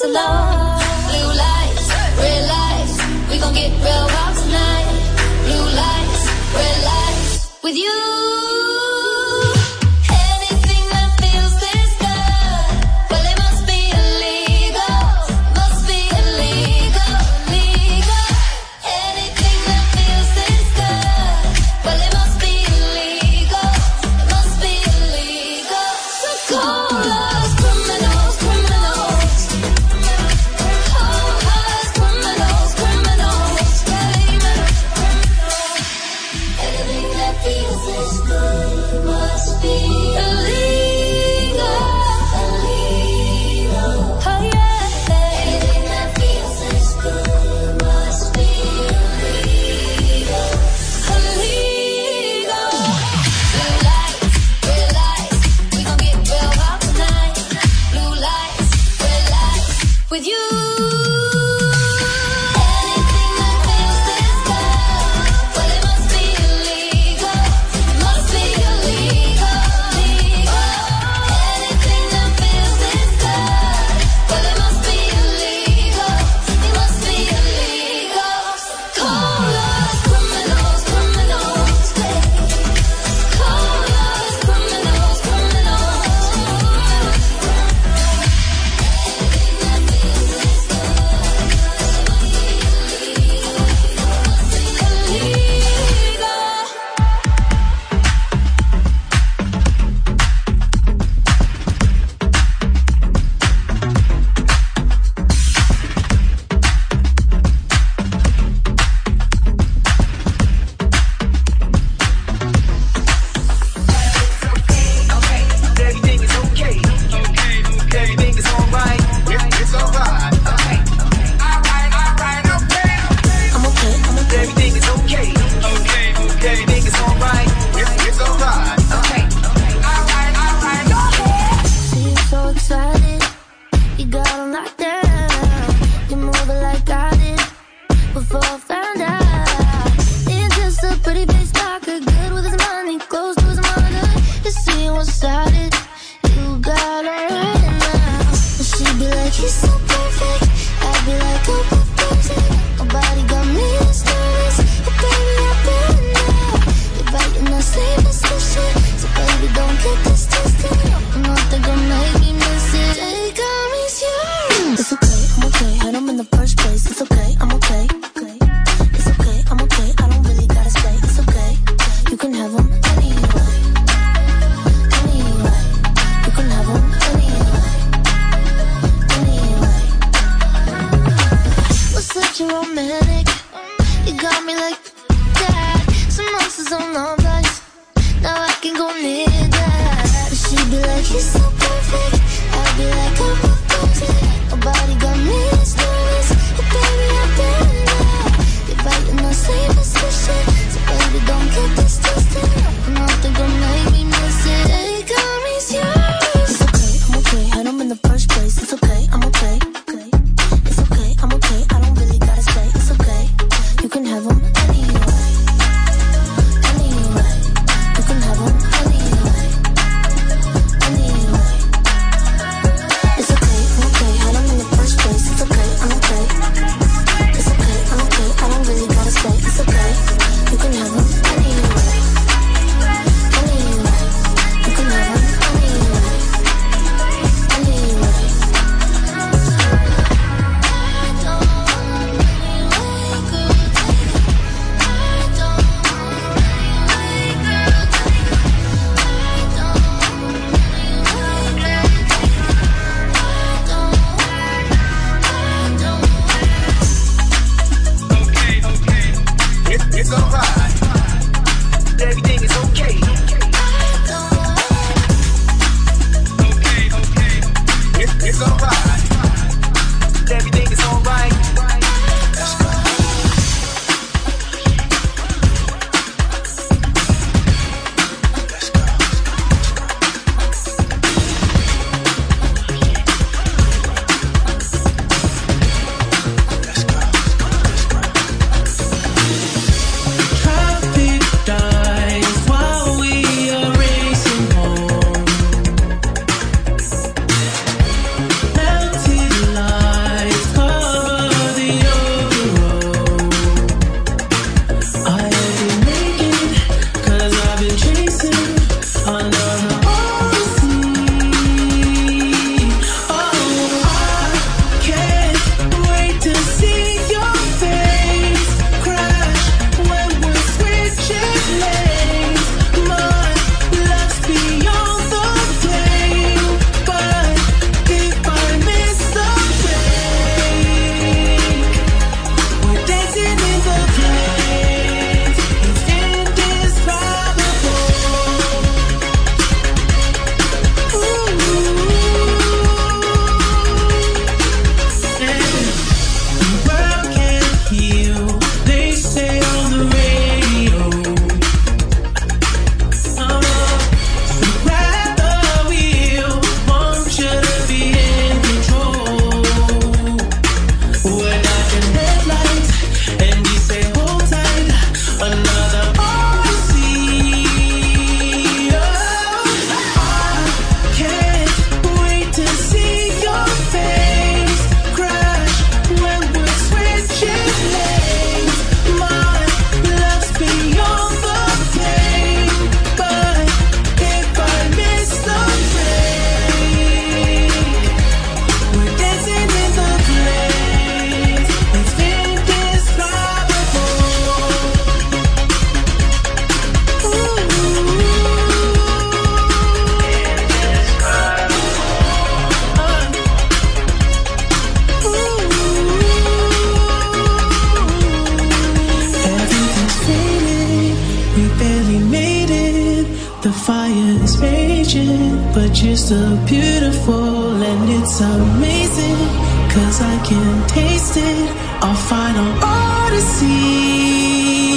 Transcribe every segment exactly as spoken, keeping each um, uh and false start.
alone. Blue lights, red lights, we gon' get real wild tonight. Blue lights, red lights, with you. Anything that feels this good, well it must be illegal, must be illegal, illegal. Anything that feels this good, well it must be illegal, it must be illegal. So call us criminals, criminals. Call us criminals, criminals. Anything that feels this good must be illegal, illegal. Oh yeah. Anything that feels this good must be illegal, illegal. Blue lights, red lights, we gon' get real wild tonight. Blue lights, red lights, with you. Anything that feels this good, well it must be illegal, it must be illegal, illegal. Anything that feels this good, well it must be illegal, it must be illegal. Call us criminals, criminals. Call us criminals, criminals. Everything is okay. Everything is alright. It's alright. Okay. Alright, alright, okay. I'm okay, I'm okay. Everything is okay. Okay, okay. Everything is alright. It's alright. Okay. Alright, alright, okay. See you so excited, you got on lockdown. You move it like I did before I found out. He's just a pretty face talker, good with his money, close to his mother. You see one-sided, you got her right now. And she'd be like, he's so perfect. I'd be like, oh, perfect. Nobody got me mysterious, but baby, I've been there. You're biting the same position, so baby, don't get this twisted. Nothing gonna make me miss it. Take on me, yours. It's okay, I'm okay. Had him in the first place. It's okay, I'm okay. Okay. It's okay, I'm okay. I don't really gotta stay. It's okay. You can have him anyway. Anyway. You can have him anyway. Anyway. Was such a romantic. You got me like that. Some monsters on love lights. Now I can go near that. She'd be like, he's so perfect. I'd be like, I'm perfect. Nobody got me mysterious, but baby, I've been there. You're biting the same position, so baby, don't get this twisted. Nothing gonna make me miss it. Take on me, yours. It's okay, I'm okay. Had him in the first place. It's okay, I'm okay. Okay. It's okay, I'm okay. I don't really gotta stay. It's okay. You can have him anyway. Anyway. You can have him anyway. Anyway. It's okay, I'm okay. Had but you're still beautiful, and it's amazing, cause I can taste it. Our final odyssey.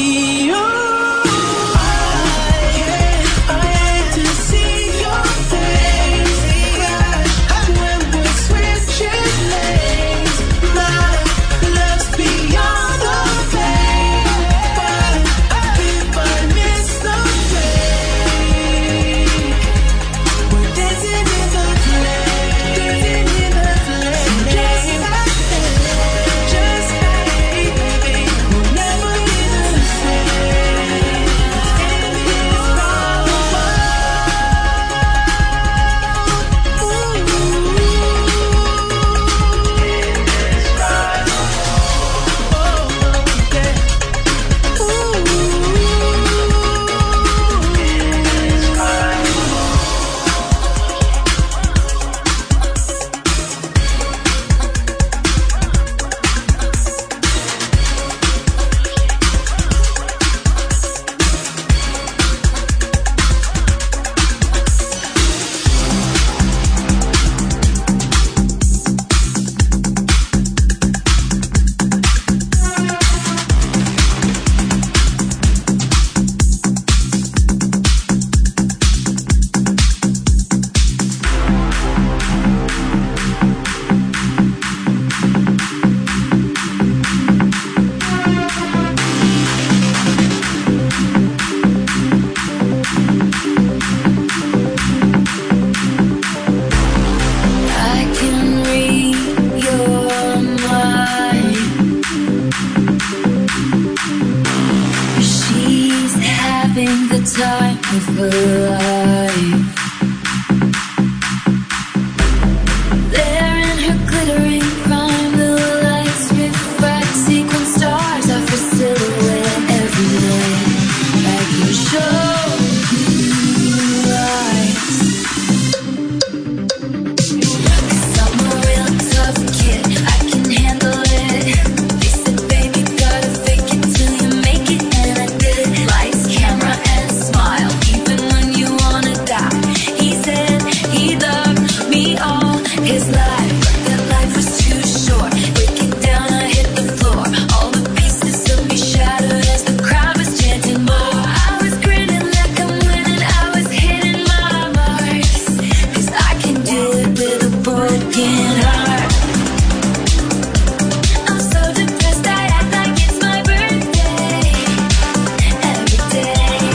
Time of her life. There in her glittering prime, the lights reflect sequin stars off her silhouette. Every night I can show you lights. 'Cause I'm a real tough kid, I can handle it. They said, baby, gotta fake it till you make it, and I did it. Lights, camera, and smile, even when you wanna die. He said he loved me all his life, but that life was too short. Break it down, I hit the floor. All the pieces of me shattered as the crowd was chanting more. I was grinning like I'm winning, I was hitting my marks, 'cause I can do it with a broken heart. I'm so depressed, I act like it's my birthday every day.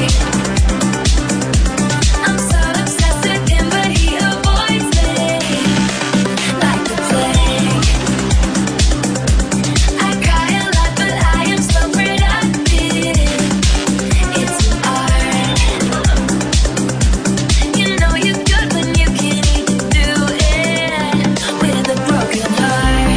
I'm so obsessed with him, but he avoids me like the plague. I cry a lot, but I am so productive. It's an art. You know you're good when you can even do it with a broken heart.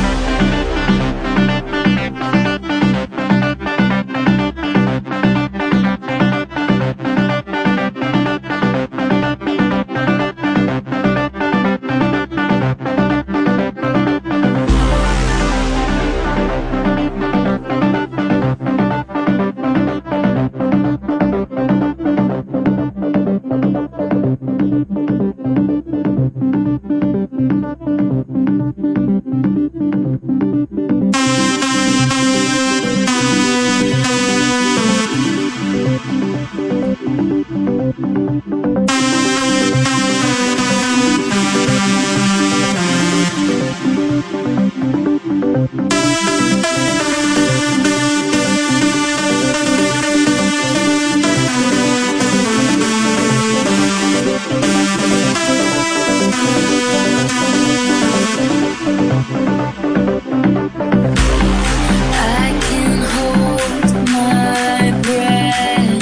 I can hold my breath.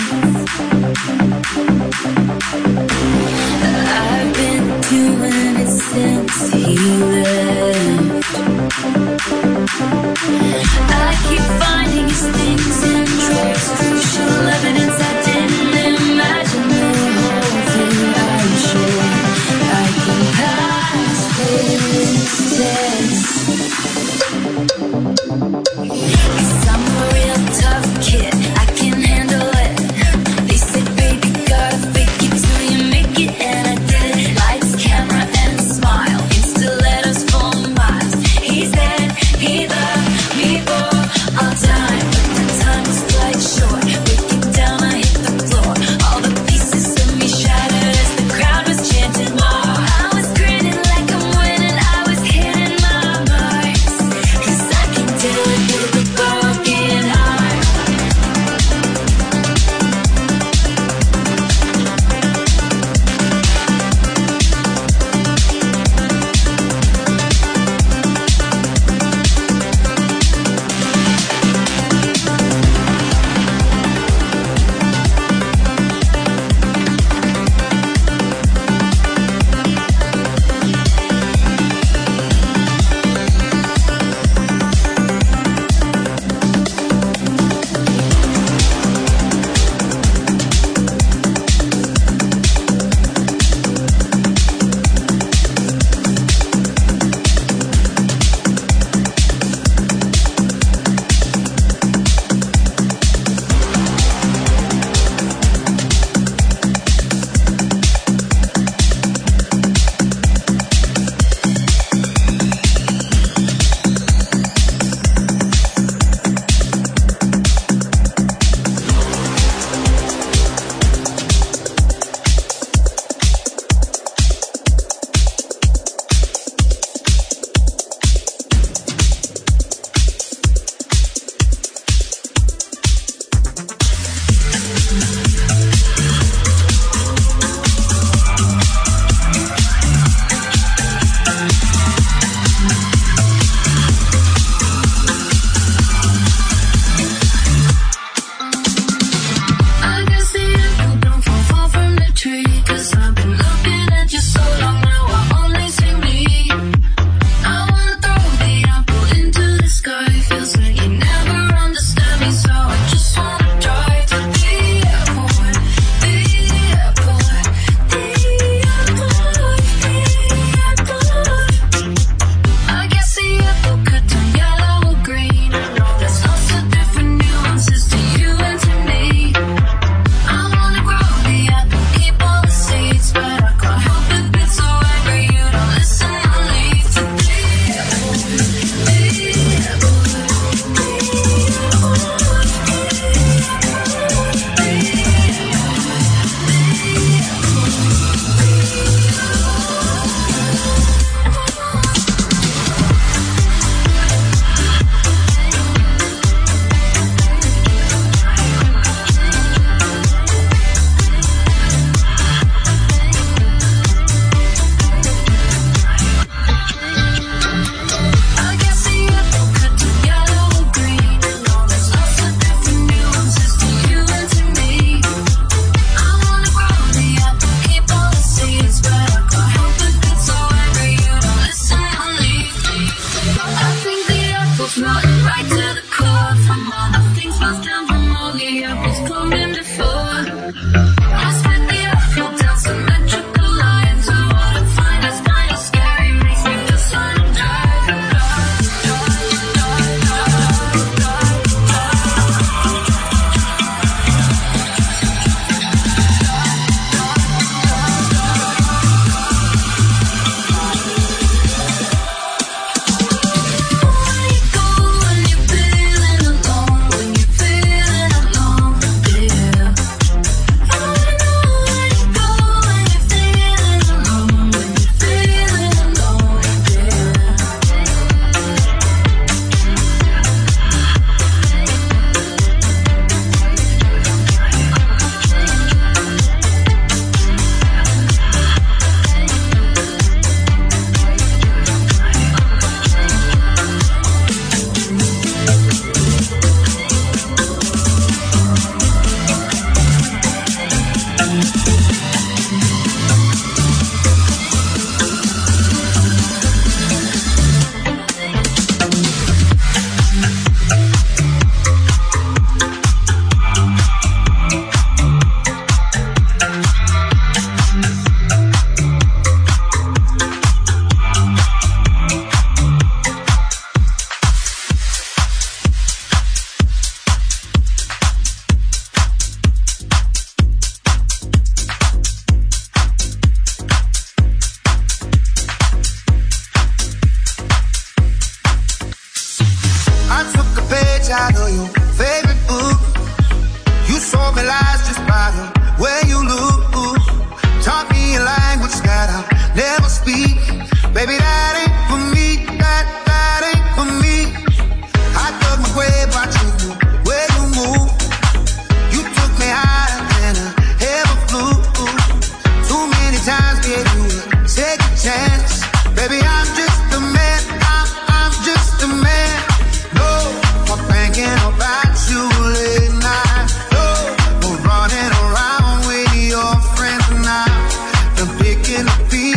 I've been doing it since he left. I keep finding his things and tracks, crucial evidence I didn't imagine. The whole thing, I'm sure I can pass this test. 'Cause I'm a real tough kid, I can handle it. They said, baby, gotta fake it till you make it, and I did it. rotten right to the core. From all the things passed down from all the apples cloning before. I spit the apple down symmetrical lines. I wanna find us kind of scary, makes me feel so picking up feet.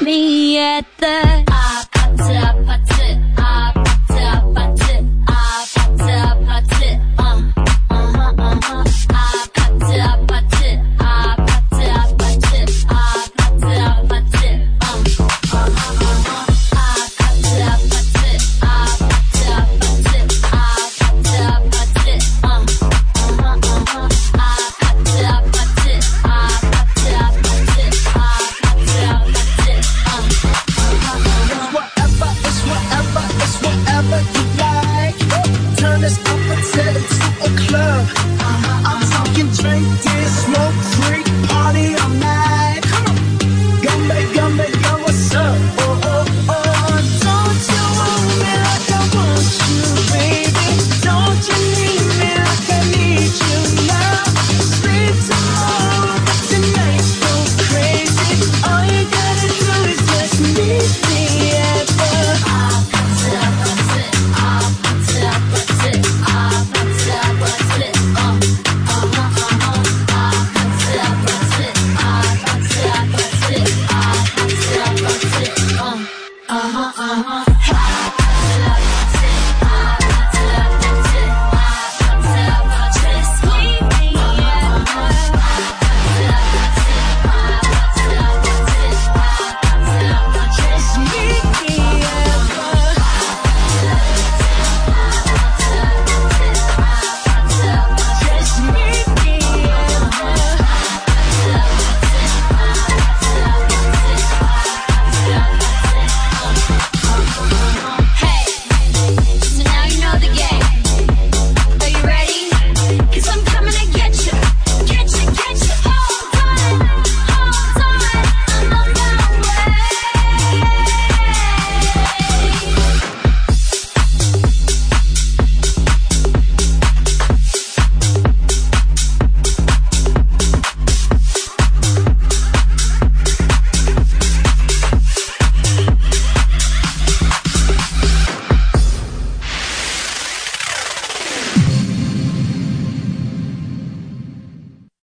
me at the